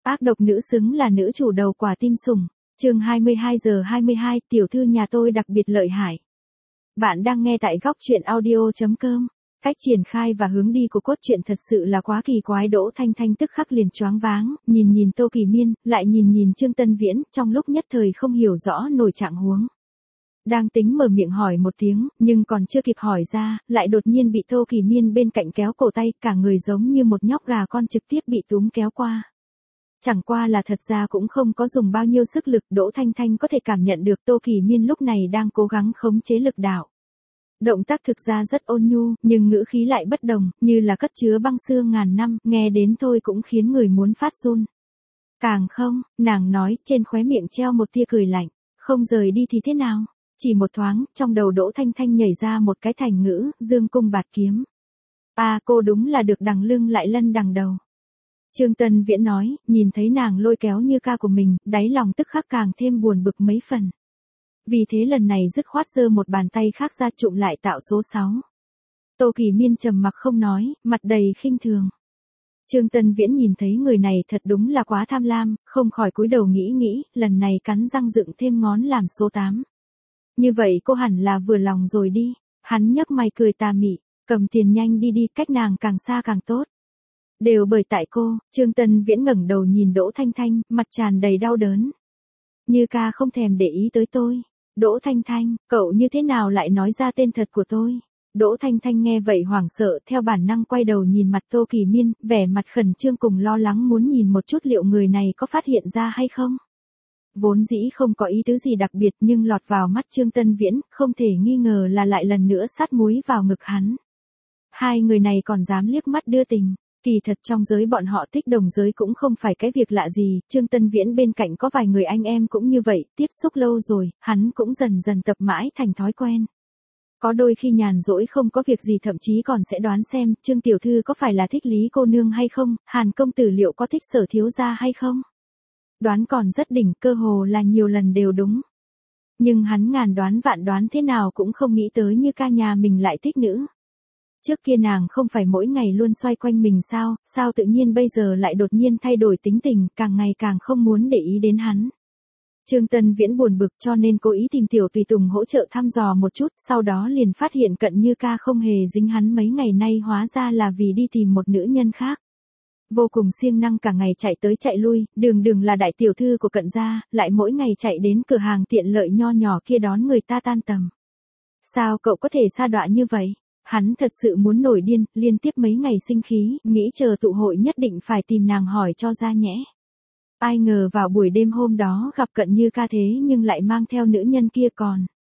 Ác độc nữ xứng là nữ chủ đầu quả tim sủng. Chương 22:22, tiểu thư nhà tôi đặc biệt lợi hại. Bạn đang nghe tại góc truyện audio.com. Cách triển khai và hướng đi của cốt truyện thật sự là quá kỳ quái. Đỗ Thanh Thanh tức khắc liền choáng váng, nhìn Tô Kỳ Miên, lại nhìn Trương Tân Viễn, trong lúc nhất thời không hiểu rõ nổi trạng huống. Đang tính mở miệng hỏi một tiếng, nhưng còn chưa kịp hỏi ra, lại đột nhiên bị Tô Kỳ Miên bên cạnh kéo cổ tay, cả người giống như một nhóc gà con trực tiếp bị túm kéo qua. Chẳng qua là thật ra cũng không có dùng bao nhiêu sức lực, Đỗ Thanh Thanh có thể cảm nhận được Tô Kỳ Miên lúc này đang cố gắng khống chế lực đạo. Động tác thực ra rất ôn nhu, nhưng ngữ khí lại bất đồng, như là cất chứa băng xương ngàn năm, nghe đến thôi cũng khiến người muốn phát run. Càng không, nàng nói, trên khóe miệng treo một tia cười lạnh, không rời đi thì thế nào? Chỉ một thoáng, trong đầu Đỗ Thanh Thanh nhảy ra một cái thành ngữ, dương cung bạt kiếm. Cô đúng là được đằng lưng lại lân đằng đầu. Trương Tân Viễn nói, nhìn thấy nàng lôi kéo như ca của mình, đáy lòng tức khắc càng thêm buồn bực mấy phần. Vì thế lần này dứt khoát giơ một bàn tay khác ra trụm lại tạo số 6. Tô Kỳ Miên trầm mặc không nói, mặt đầy khinh thường. Trương Tân Viễn nhìn thấy người này thật đúng là quá tham lam, không khỏi cúi đầu nghĩ, lần này cắn răng dựng thêm ngón làm số 8. Như vậy cô hẳn là vừa lòng rồi đi. Hắn nhấc mày cười tà mị, cầm tiền nhanh đi, cách nàng càng xa càng tốt. Đều bởi tại cô. Trương Tân Viễn ngẩng đầu nhìn Đỗ Thanh Thanh, mặt tràn đầy đau đớn. Như ca không thèm để ý tới tôi. Đỗ Thanh Thanh, cậu như thế nào lại nói ra tên thật của tôi? Đỗ Thanh Thanh nghe vậy hoảng sợ, theo bản năng quay đầu nhìn mặt Tô Kỳ Miên, vẻ mặt khẩn trương cùng lo lắng muốn nhìn một chút liệu người này có phát hiện ra hay không. Vốn dĩ không có ý tứ gì đặc biệt nhưng lọt vào mắt Trương Tân Viễn, không thể nghi ngờ là lại lần nữa sát muối vào ngực hắn. Hai người này còn dám liếc mắt đưa tình. Kỳ thật trong giới bọn họ thích đồng giới cũng không phải cái việc lạ gì, Trương Tân Viễn bên cạnh có vài người anh em cũng như vậy, tiếp xúc lâu rồi, hắn cũng dần tập mãi thành thói quen. Có đôi khi nhàn rỗi không có việc gì thậm chí còn sẽ đoán xem, Trương tiểu thư có phải là thích Lý cô nương hay không, Hàn công tử liệu có thích Sở thiếu gia hay không. Đoán còn rất đỉnh, cơ hồ là nhiều lần đều đúng. Nhưng hắn ngàn đoán vạn đoán thế nào cũng không nghĩ tới như ca nhà mình lại thích nữ. Trước kia nàng không phải mỗi ngày luôn xoay quanh mình sao tự nhiên bây giờ lại đột nhiên thay đổi tính tình, càng ngày càng không muốn để ý đến hắn. Trương Tân Viễn buồn bực cho nên cố ý tìm Tiểu Tùy Tùng hỗ trợ thăm dò một chút, sau đó liền phát hiện Cận Như ca không hề dính hắn mấy ngày nay hóa ra là vì đi tìm một nữ nhân khác. Vô cùng siêng năng cả ngày chạy tới chạy lui, đường là đại tiểu thư của Cận gia, lại mỗi ngày chạy đến cửa hàng tiện lợi nho nhỏ kia đón người ta tan tầm. Sao cậu có thể sa đọa như vậy? Hắn thật sự muốn nổi điên, liên tiếp mấy ngày sinh khí, nghĩ chờ tụ hội nhất định phải tìm nàng hỏi cho ra nhẽ. Ai ngờ vào buổi đêm hôm đó gặp Cận Như ca thế nhưng lại mang theo nữ nhân kia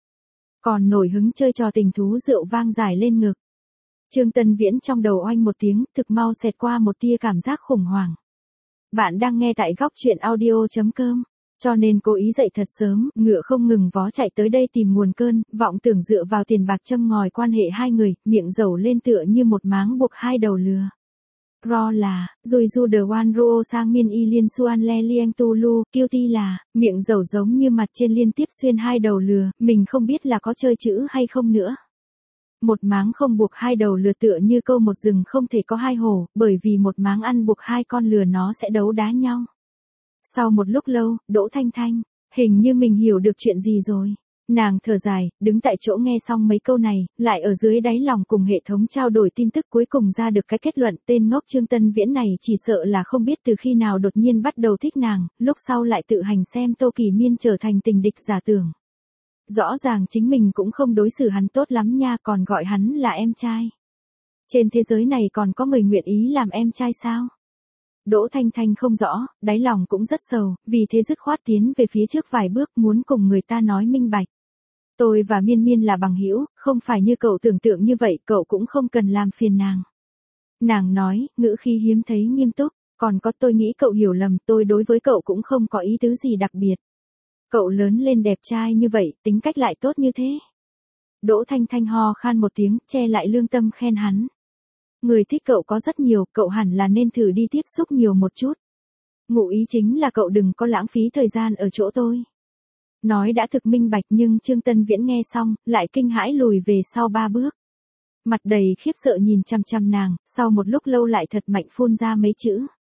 còn nổi hứng chơi trò tình thú rượu vang dài lên ngực. Trương Tân Viễn trong đầu oanh một tiếng, thực mau xẹt qua một tia cảm giác khủng hoảng. Bạn đang nghe tại góc truyện audio.com. Cho nên cố ý dậy thật sớm, ngựa không ngừng vó chạy tới đây tìm nguồn cơn, vọng tưởng dựa vào tiền bạc châm ngòi quan hệ hai người, miệng dầu lên tựa như một máng buộc hai đầu lừa. Ro là, rồi du the one ruo sang min y liên suan le lieng tu lu, guilty là, miệng dầu giống như mặt trên liên tiếp xuyên hai đầu lừa, mình không biết là có chơi chữ hay không nữa. Một máng không buộc hai đầu lừa tựa như câu một rừng không thể có hai hổ, bởi vì một máng ăn buộc hai con lừa nó sẽ đấu đá nhau. Sau một lúc lâu, Đỗ Thanh Thanh, hình như mình hiểu được chuyện gì rồi. Nàng thở dài, đứng tại chỗ nghe xong mấy câu này, lại ở dưới đáy lòng cùng hệ thống trao đổi tin tức cuối cùng ra được cái kết luận tên ngốc Trương Tân Viễn này chỉ sợ là không biết từ khi nào đột nhiên bắt đầu thích nàng, lúc sau lại tự hành xem Tô Kỳ Miên trở thành tình địch giả tưởng. Rõ ràng chính mình cũng không đối xử hắn tốt lắm nha, còn gọi hắn là em trai. Trên thế giới này còn có người nguyện ý làm em trai sao? Đỗ Thanh Thanh không rõ, đáy lòng cũng rất sầu, vì thế dứt khoát tiến về phía trước vài bước muốn cùng người ta nói minh bạch. Tôi và Miên Miên là bằng hữu, không phải như cậu tưởng tượng như vậy, cậu cũng không cần làm phiền nàng. Nàng nói, ngữ khí hiếm thấy nghiêm túc, còn có tôi nghĩ cậu hiểu lầm, tôi đối với cậu cũng không có ý tứ gì đặc biệt. Cậu lớn lên đẹp trai như vậy, tính cách lại tốt như thế. Đỗ Thanh Thanh ho khan một tiếng, che lại lương tâm khen hắn. Người thích cậu có rất nhiều, cậu hẳn là nên thử đi tiếp xúc nhiều một chút. Ngụ ý chính là cậu đừng có lãng phí thời gian ở chỗ tôi. Nói đã thực minh bạch nhưng Trương Tân Viễn nghe xong, lại kinh hãi lùi về sau 3 bước. Mặt đầy khiếp sợ nhìn chăm chăm nàng, sau một lúc lâu lại thật mạnh phun ra mấy chữ.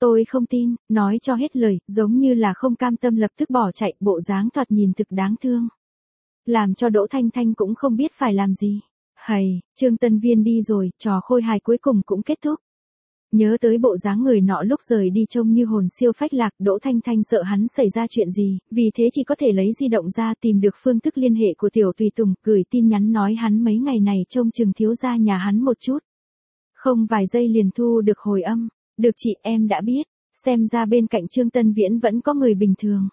Tôi không tin, nói cho hết lời, giống như là không cam tâm lập tức bỏ chạy, bộ dáng thoạt nhìn thực đáng thương. Làm cho Đỗ Thanh Thanh cũng không biết phải làm gì. Hầy, Trương Tân Viên đi rồi, trò khôi hài cuối cùng cũng kết thúc. Nhớ tới bộ dáng người nọ lúc rời đi trông như hồn siêu phách lạc, Đỗ Thanh Thanh sợ hắn xảy ra chuyện gì, vì thế chỉ có thể lấy di động ra tìm được phương thức liên hệ của Tiểu Tùy Tùng, gửi tin nhắn nói hắn mấy ngày này trông chừng thiếu gia nhà hắn một chút. Không vài giây liền thu được hồi âm, được chị em đã biết, xem ra bên cạnh Trương Tân Viễn vẫn có người bình thường.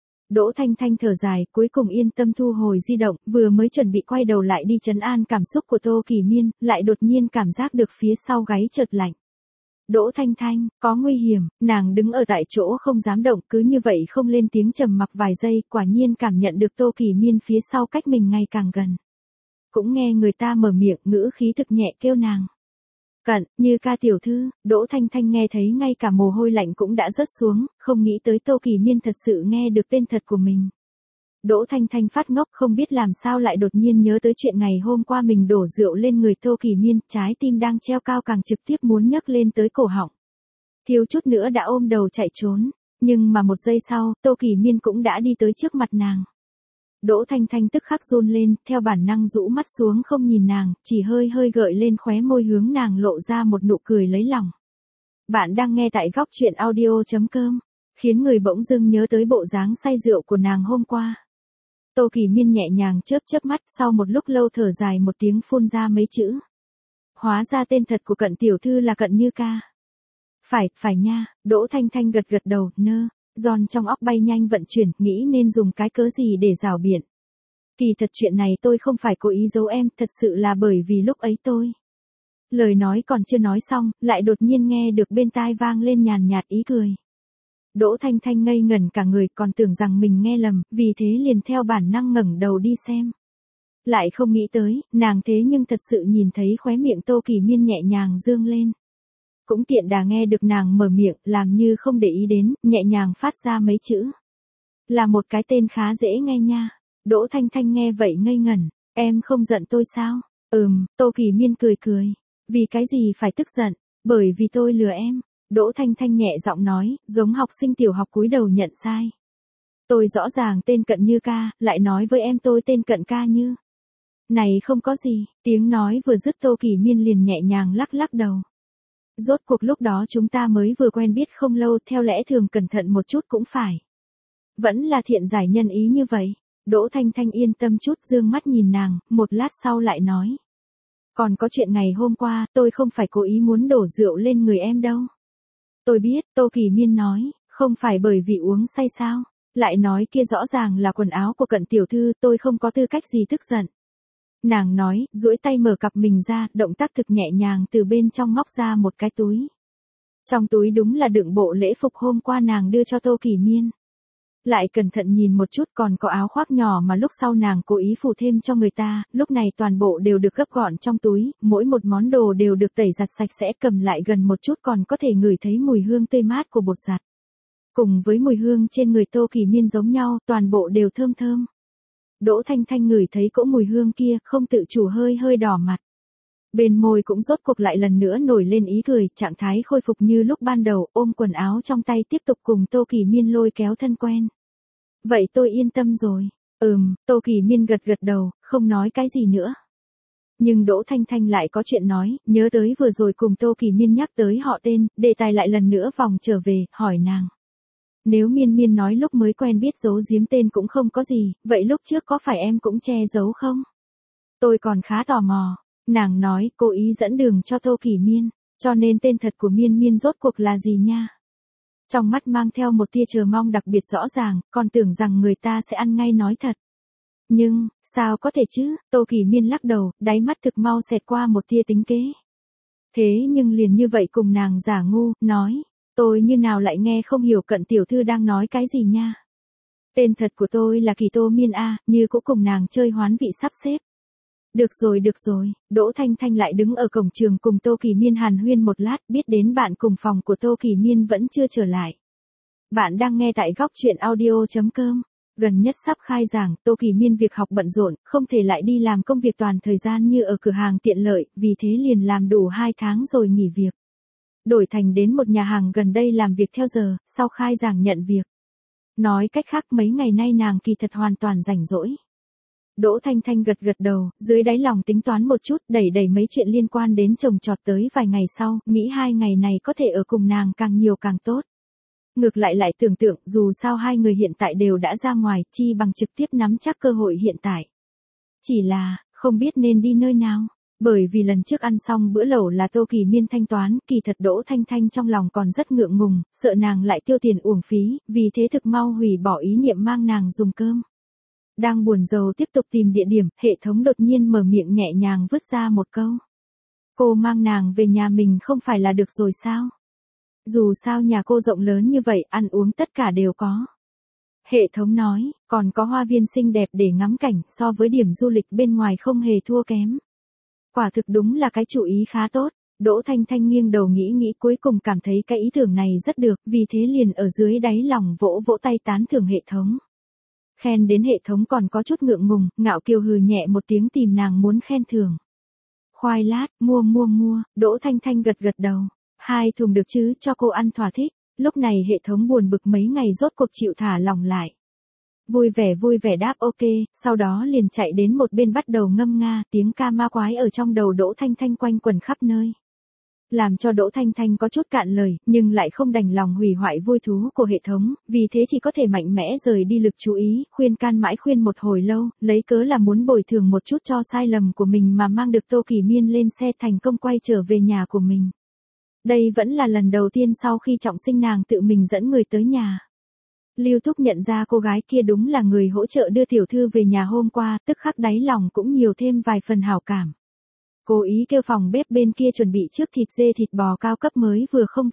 Đỗ Thanh Thanh thở dài, cuối cùng yên tâm thu hồi di động, vừa mới chuẩn bị quay đầu lại đi trấn an cảm xúc của Tô Kỳ Miên, lại đột nhiên cảm giác được phía sau gáy chợt lạnh. Đỗ Thanh Thanh, có nguy hiểm, nàng đứng ở tại chỗ không dám động, cứ như vậy không lên tiếng trầm mặc vài giây, quả nhiên cảm nhận được Tô Kỳ Miên phía sau cách mình ngày càng gần. Cũng nghe người ta mở miệng, ngữ khí thực nhẹ kêu nàng. Cận, Như ca tiểu thư. Đỗ Thanh Thanh nghe thấy ngay cả mồ hôi lạnh cũng đã rớt xuống, không nghĩ tới Tô Kỳ Miên thật sự nghe được tên thật của mình. Đỗ Thanh Thanh phát ngốc, không biết làm sao lại đột nhiên nhớ tới chuyện ngày hôm qua mình đổ rượu lên người Tô Kỳ Miên, trái tim đang treo cao càng trực tiếp muốn nhấc lên tới cổ họng. Thiếu chút nữa đã ôm đầu chạy trốn, nhưng mà một giây sau, Tô Kỳ Miên cũng đã đi tới trước mặt nàng. Đỗ Thanh Thanh tức khắc run lên, theo bản năng rũ mắt xuống không nhìn nàng, chỉ hơi hơi gợi lên khóe môi hướng nàng lộ ra một nụ cười lấy lòng. Bạn đang nghe tại góc truyện audio.com, khiến người bỗng dưng nhớ tới bộ dáng say rượu của nàng hôm qua. Tô Kỳ Miên nhẹ nhàng chớp chớp mắt, sau một lúc lâu thở dài một tiếng phun ra mấy chữ. Hóa ra tên thật của Cận tiểu thư là Cận Như ca. Phải nha, Đỗ Thanh Thanh gật gật đầu, giòn trong óc bay nhanh vận chuyển, nghĩ nên dùng cái cớ gì để rảo biện. Kỳ thật chuyện này tôi không phải cố ý giấu em, thật sự là bởi vì lúc ấy tôi. Lời nói còn chưa nói xong, lại đột nhiên nghe được bên tai vang lên nhàn nhạt ý cười. Đỗ Thanh Thanh ngây ngẩn cả người, còn tưởng rằng mình nghe lầm, vì thế liền theo bản năng ngẩng đầu đi xem. Lại không nghĩ tới, nàng thế nhưng thật sự nhìn thấy khóe miệng Tô Kỳ Miên nhẹ nhàng dương lên. Cũng tiện đà nghe được nàng mở miệng, làm như không để ý đến, nhẹ nhàng phát ra mấy chữ. Là một cái tên khá dễ nghe nha. Đỗ Thanh Thanh nghe vậy ngây ngẩn, em không giận tôi sao? Tô Kỳ Miên cười cười. Vì cái gì phải tức giận? Bởi vì tôi lừa em. Đỗ Thanh Thanh nhẹ giọng nói, giống học sinh tiểu học cúi đầu nhận sai. Tôi rõ ràng tên Cận Như ca, lại nói với em tôi tên Cận ca Như. Này không có gì, tiếng nói vừa dứt Tô Kỳ Miên liền nhẹ nhàng lắc lắc đầu. Rốt cuộc lúc đó chúng ta mới vừa quen biết không lâu, theo lẽ thường cẩn thận một chút cũng phải. Vẫn là thiện giải nhân ý như vậy. Đỗ Thanh Thanh yên tâm chút, dương mắt nhìn nàng, một lát sau lại nói. Còn có chuyện ngày hôm qua, tôi không phải cố ý muốn đổ rượu lên người em đâu. Tôi biết, Tô Kỳ Miên nói, không phải bởi vì uống say sao, lại nói kia rõ ràng là quần áo của Cận tiểu thư, tôi không có tư cách gì tức giận. Nàng nói, duỗi tay mở cặp mình ra, động tác thực nhẹ nhàng từ bên trong móc ra một cái túi. Trong túi đúng là đựng bộ lễ phục hôm qua nàng đưa cho Tô Kỳ Miên. Lại cẩn thận nhìn một chút, còn có áo khoác nhỏ mà lúc sau nàng cố ý phủ thêm cho người ta, lúc này toàn bộ đều được gấp gọn trong túi, mỗi một món đồ đều được tẩy giặt sạch sẽ, cầm lại gần một chút còn có thể ngửi thấy mùi hương tươi mát của bột giặt. Cùng với mùi hương trên người Tô Kỳ Miên giống nhau, toàn bộ đều thơm thơm. Đỗ Thanh Thanh ngửi thấy cỗ mùi hương kia, không tự chủ hơi hơi đỏ mặt. Bên môi cũng rốt cuộc lại lần nữa nổi lên ý cười, trạng thái khôi phục như lúc ban đầu, ôm quần áo trong tay tiếp tục cùng Tô Kỳ Miên lôi kéo thân quen. Vậy tôi yên tâm rồi. Tô Kỳ Miên gật gật đầu, không nói cái gì nữa. Nhưng Đỗ Thanh Thanh lại có chuyện nói, nhớ tới vừa rồi cùng Tô Kỳ Miên nhắc tới họ tên, đề tài lại lần nữa vòng trở về, hỏi nàng. Nếu Miên Miên nói lúc mới quen biết giấu giếm tên cũng không có gì, vậy lúc trước có phải em cũng che giấu không? Tôi còn khá tò mò. Nàng nói, cố ý dẫn đường cho Tô Kỳ Miên, cho nên tên thật của Miên Miên rốt cuộc là gì nha? Trong mắt mang theo một tia chờ mong đặc biệt rõ ràng, còn tưởng rằng người ta sẽ ăn ngay nói thật. Nhưng, sao có thể chứ? Tô Kỳ Miên lắc đầu, đáy mắt thực mau xẹt qua một tia tính kế. Thế nhưng liền như vậy cùng nàng giả ngu, nói, tôi như nào lại nghe không hiểu Cận tiểu thư đang nói cái gì nha? Tên thật của tôi là Kỳ Tô Miên A, như cũng cùng nàng chơi hoán vị sắp xếp. Được rồi, Đỗ Thanh Thanh lại đứng ở cổng trường cùng Tô Kỳ Miên hàn huyên một lát, biết đến bạn cùng phòng của Tô Kỳ Miên vẫn chưa trở lại. Bạn đang nghe tại góc truyện audio.com, gần nhất sắp khai giảng, Tô Kỳ Miên việc học bận rộn, không thể lại đi làm công việc toàn thời gian như ở cửa hàng tiện lợi, vì thế liền làm đủ 2 tháng rồi nghỉ việc. đổi thành đến một nhà hàng gần đây làm việc theo giờ, sau khai giảng nhận việc. Nói cách khác mấy ngày nay nàng kỳ thật hoàn toàn rảnh rỗi. Đỗ Thanh Thanh gật gật đầu, dưới đáy lòng tính toán một chút, đẩy mấy chuyện liên quan đến chồng trọt tới vài ngày sau, nghĩ 2 ngày này có thể ở cùng nàng càng nhiều càng tốt. Ngược lại tưởng tượng, dù sao hai người hiện tại đều đã ra ngoài, chi bằng trực tiếp nắm chắc cơ hội hiện tại. Chỉ là, không biết nên đi nơi nào. Bởi vì lần trước ăn xong bữa lẩu là Tô Kỳ Miên thanh toán, kỳ thật Đỗ Thanh Thanh trong lòng còn rất ngượng ngùng, sợ nàng lại tiêu tiền uổng phí, vì thế thực mau hủy bỏ ý niệm mang nàng dùng cơm. Đang buồn rầu tiếp tục tìm địa điểm, hệ thống đột nhiên mở miệng nhẹ nhàng vứt ra một câu. Cô mang nàng về nhà mình không phải là được rồi sao? Dù sao nhà cô rộng lớn như vậy, ăn uống tất cả đều có. Hệ thống nói, còn có hoa viên xinh đẹp để ngắm cảnh, so với điểm du lịch bên ngoài không hề thua kém. Quả thực đúng là cái chủ ý khá tốt. Đỗ Thanh Thanh nghiêng đầu nghĩ cuối cùng cảm thấy cái ý tưởng này rất được, vì thế liền ở dưới đáy lòng vỗ tay tán thưởng hệ thống. Khen đến hệ thống còn có chút ngượng ngùng, ngạo kiều hừ nhẹ một tiếng tìm nàng muốn khen thưởng. Khoai lát, mua, Đỗ Thanh Thanh gật đầu. 2 thùng được chứ, cho cô ăn thỏa thích. Lúc này hệ thống buồn bực mấy ngày rốt cuộc chịu thả lỏng lại. Vui vẻ đáp ok, sau đó liền chạy đến một bên bắt đầu ngâm nga, tiếng ca ma quái ở trong đầu Đỗ Thanh Thanh quanh quẩn khắp nơi. Làm cho Đỗ Thanh Thanh có chút cạn lời, nhưng lại không đành lòng hủy hoại vui thú của hệ thống, vì thế chỉ có thể mạnh mẽ rời đi lực chú ý, khuyên can mãi khuyên một hồi lâu, lấy cớ là muốn bồi thường một chút cho sai lầm của mình mà mang được Tô Kỳ Miên lên xe thành công quay trở về nhà của mình. Đây vẫn là lần đầu tiên sau khi trọng sinh nàng tự mình dẫn người tới nhà. Lưu Thúc nhận ra cô gái kia đúng là người hỗ trợ đưa tiểu thư về nhà hôm qua, tức khắc đáy lòng cũng nhiều thêm vài phần hảo cảm. Cố ý kêu phòng bếp bên kia chuẩn bị trước thịt dê thịt bò cao cấp mới vừa không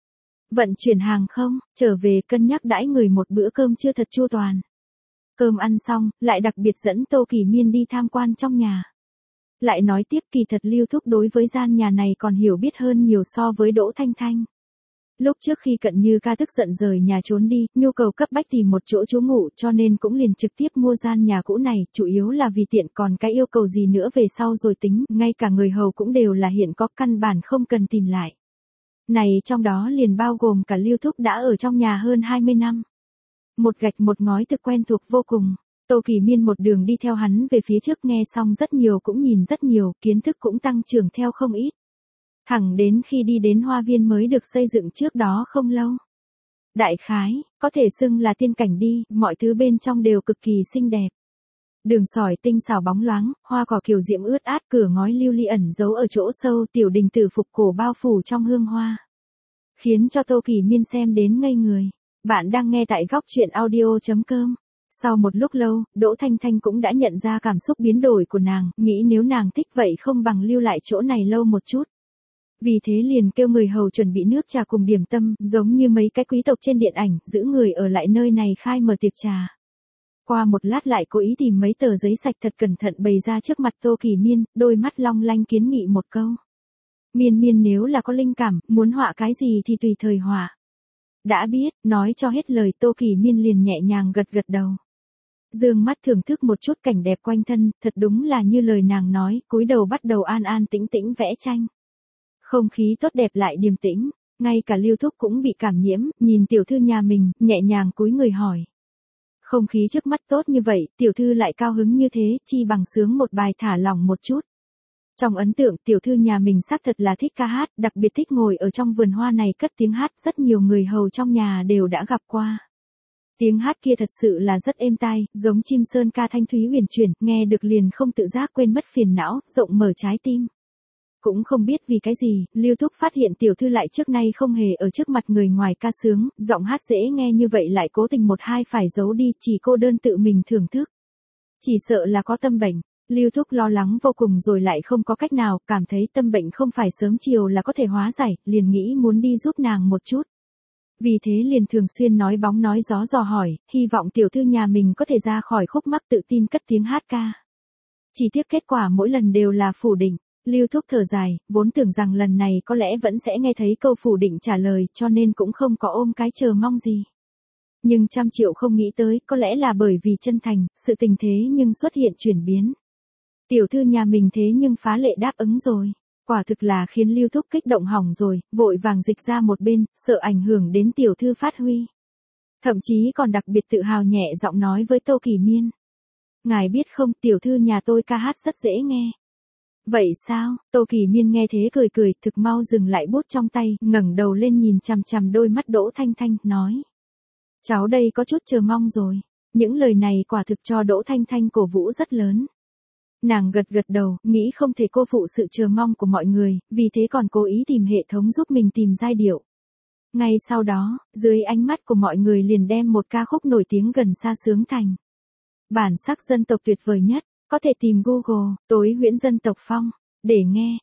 vận chuyển hàng không, trở về cân nhắc đãi người một bữa cơm chưa thật chu toàn. Cơm ăn xong, lại đặc biệt dẫn Tô Kỳ Miên đi tham quan trong nhà. Lại nói tiếp kỳ thật Lưu Thúc đối với gian nhà này còn hiểu biết hơn nhiều so với Đỗ Thanh Thanh. Lúc trước khi Cận Như Ca tức giận rời nhà trốn đi, nhu cầu cấp bách tìm một chỗ trú ngụ cho nên cũng liền trực tiếp mua gian nhà cũ này, chủ yếu là vì tiện, còn cái yêu cầu gì nữa về sau rồi tính, ngay cả người hầu cũng đều là hiện có, căn bản không cần tìm lại. Này trong đó liền bao gồm cả Lưu Thúc đã ở trong nhà hơn 20 năm. Một gạch một ngói thực quen thuộc vô cùng. Tô Kỳ Miên một đường đi theo hắn về phía trước, nghe xong rất nhiều cũng nhìn rất nhiều, kiến thức cũng tăng trưởng theo không ít. Thẳng đến khi đi đến hoa viên mới được xây dựng trước đó không lâu. Đại khái, có thể xưng là tiên cảnh đi, mọi thứ bên trong đều cực kỳ xinh đẹp. Đường sỏi tinh xảo bóng loáng, hoa cỏ kiều diễm ướt át, cửa ngói lưu ly ẩn giấu ở chỗ sâu, tiểu đình tử phục cổ bao phủ trong hương hoa. Khiến cho Tô Kỳ Miên xem đến ngây người. Bạn đang nghe tại góc truyện audio.com. Sau một lúc lâu, Đỗ Thanh Thanh cũng đã nhận ra cảm xúc biến đổi của nàng, nghĩ nếu nàng thích vậy không bằng lưu lại chỗ này lâu một chút. Vì thế liền kêu người hầu chuẩn bị nước trà cùng điểm tâm, giống như mấy cái quý tộc trên điện ảnh, giữ người ở lại nơi này khai mở tiệc trà. Qua một lát lại cố ý tìm mấy tờ giấy sạch thật cẩn thận bày ra trước mặt Tô Kỳ Miên, đôi mắt long lanh kiến nghị một câu. Miên nếu là có linh cảm, muốn họa cái gì thì tùy thời họa. Đã biết, nói cho hết lời Tô Kỳ Miên liền nhẹ nhàng gật đầu. Dương mắt thưởng thức một chút cảnh đẹp quanh thân, thật đúng là như lời nàng nói, cúi đầu bắt đầu an tĩnh vẽ tranh. Không khí tốt đẹp lại điềm tĩnh, ngay cả Lưu Thúc cũng bị cảm nhiễm, nhìn tiểu thư nhà mình, nhẹ nhàng cúi người hỏi. Không khí trước mắt tốt như vậy, tiểu thư lại cao hứng như thế, chi bằng sướng một bài thả lỏng một chút. Trong ấn tượng, tiểu thư nhà mình xác thật là thích ca hát, đặc biệt thích ngồi ở trong vườn hoa này cất tiếng hát, rất nhiều người hầu trong nhà đều đã gặp qua. Tiếng hát kia thật sự là rất êm tai, giống chim sơn ca thanh thúy huyền chuyển, nghe được liền không tự giác quên mất phiền não, rộng mở trái tim. Cũng không biết vì cái gì, Lưu Thúc phát hiện tiểu thư lại trước nay không hề ở trước mặt người ngoài ca sướng, giọng hát dễ nghe như vậy lại cố tình một hai phải giấu đi, chỉ cô đơn tự mình thưởng thức. Chỉ sợ là có tâm bệnh. Lưu Thúc lo lắng vô cùng rồi lại không có cách nào, cảm thấy tâm bệnh không phải sớm chiều là có thể hóa giải, liền nghĩ muốn đi giúp nàng một chút. Vì thế liền thường xuyên nói bóng nói gió dò hỏi, hy vọng tiểu thư nhà mình có thể ra khỏi khúc mắc tự tin cất tiếng hát ca. Chỉ tiếc kết quả mỗi lần đều là phủ định. Lưu Thúc thở dài, vốn tưởng rằng lần này có lẽ vẫn sẽ nghe thấy câu phủ định trả lời cho nên cũng không có ôm cái chờ mong gì. Nhưng 100.000.000 không nghĩ tới, có lẽ là bởi vì chân thành, sự tình thế nhưng xuất hiện chuyển biến. Tiểu thư nhà mình thế nhưng phá lệ đáp ứng rồi. Quả thực là khiến Lưu Thúc kích động hỏng rồi, vội vàng dịch ra một bên, sợ ảnh hưởng đến tiểu thư phát huy. Thậm chí còn đặc biệt tự hào nhẹ giọng nói với Tô Kỳ Miên. Ngài biết không, tiểu thư nhà tôi ca hát rất dễ nghe. Vậy sao? Tô Kỳ Miên nghe thế cười cười, thực mau dừng lại bút trong tay, ngẩng đầu lên nhìn chằm chằm đôi mắt Đỗ Thanh Thanh, nói. Cháu đây có chút chờ mong rồi. Những lời này quả thực cho Đỗ Thanh Thanh cổ vũ rất lớn. Nàng gật gật đầu, nghĩ không thể cô phụ sự chờ mong của mọi người, vì thế còn cố ý tìm hệ thống giúp mình tìm giai điệu. Ngay sau đó, dưới ánh mắt của mọi người liền đem một ca khúc nổi tiếng gần xa sướng thành. Bản sắc dân tộc tuyệt vời nhất, có thể tìm Google, tối huyễn dân tộc phong, để nghe,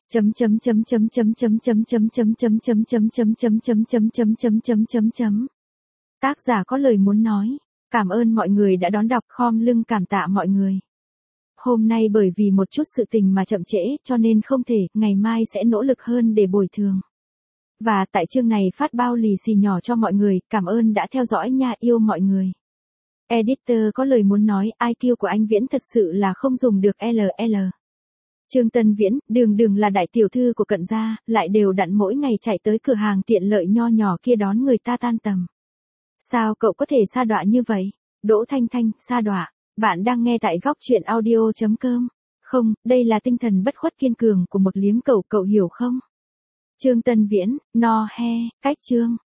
Tác giả có lời muốn nói, cảm ơn mọi người đã đón đọc, khom lưng cảm tạ mọi người. Hôm nay bởi vì một chút sự tình mà chậm trễ cho nên không thể, ngày mai sẽ nỗ lực hơn để bồi thường. Và tại chương này phát bao lì xì nhỏ cho mọi người, cảm ơn đã theo dõi nha, yêu mọi người. Editor có lời muốn nói, IQ của anh Viễn thật sự là không dùng được LL. Trương Tân Viễn, đường là đại tiểu thư của Cận gia, lại đều đặn mỗi ngày chạy tới cửa hàng tiện lợi nho nhỏ kia đón người ta tan tầm. Sao cậu có thể sa đọa như vậy? Đỗ Thanh Thanh, sa đọa. Bạn đang nghe tại góc truyện audio.com. Không, đây là tinh thần bất khuất kiên cường của một liếm cậu hiểu không? Trương Tân Viễn, no he, cách chương.